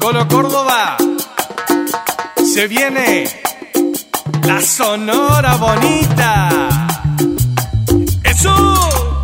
Coro Córdoba, se viene la Sonora Bonita. ¡Eso!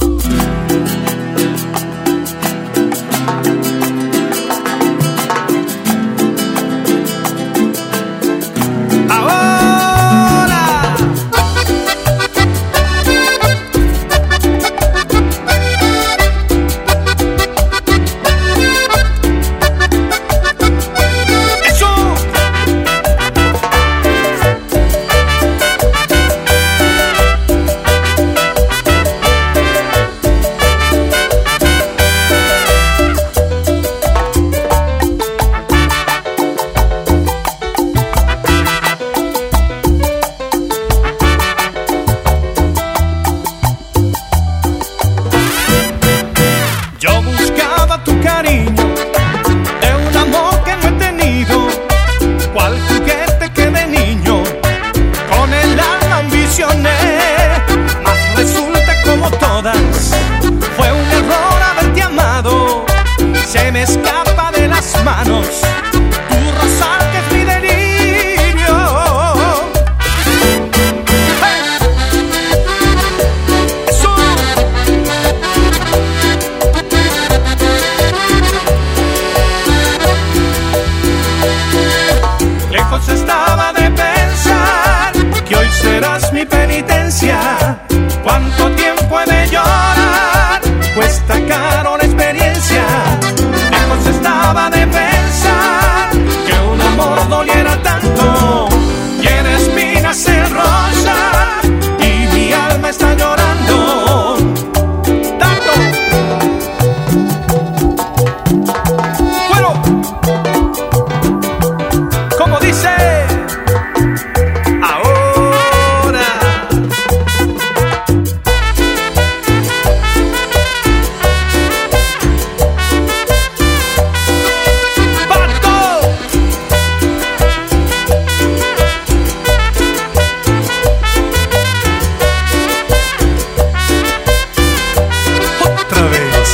Tu cariño de un amor que no he tenido, cual juguete que de niño con el alma ambicioné, mas resulta como todas fue un error haberte amado. Se me escapa de las manos tu rosal que es mi delirio. ¡Hey! ¡Eso! Lejos estaba de pensar que hoy serás mi penitencia. Cuánto tiempo he de llorar, cuesta caro la experiencia. Lejos estaba de pensar que un amor doliera tanto. Y en espinas se rosa y mi alma está llorando tanto. Bueno, como dice ahora. ¡Pato! Otra vez.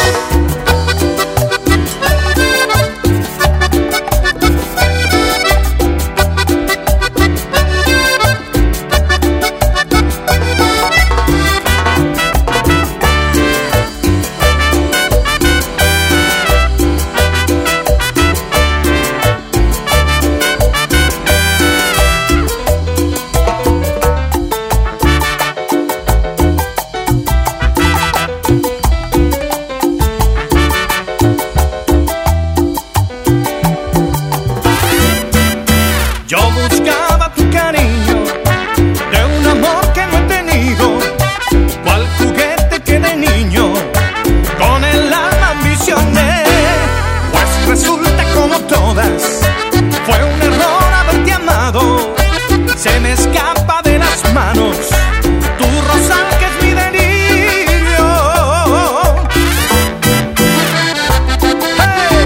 Yo buscaba tu cariño de un amor que no he tenido, cual juguete que de niño con el alma ambicioné. Pues resulta como todas fue un error haberte amado. Se me escapa de las manos tu rosal que es mi delirio. ¡Hey!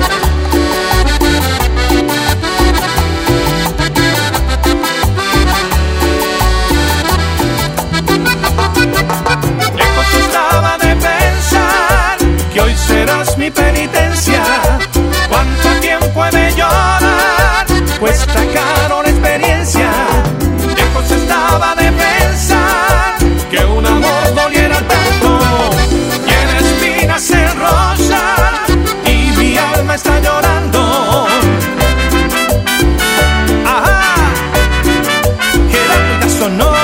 Lejos estaba de pensar que hoy serás mi penitencia. Cuánto tiempo he de llorar, cuesta caro la experiencia. Lejos estaba de pensar que un amor doliera tanto. Y en espinas se rosa y mi alma está llorando. Ajá, que la sonora.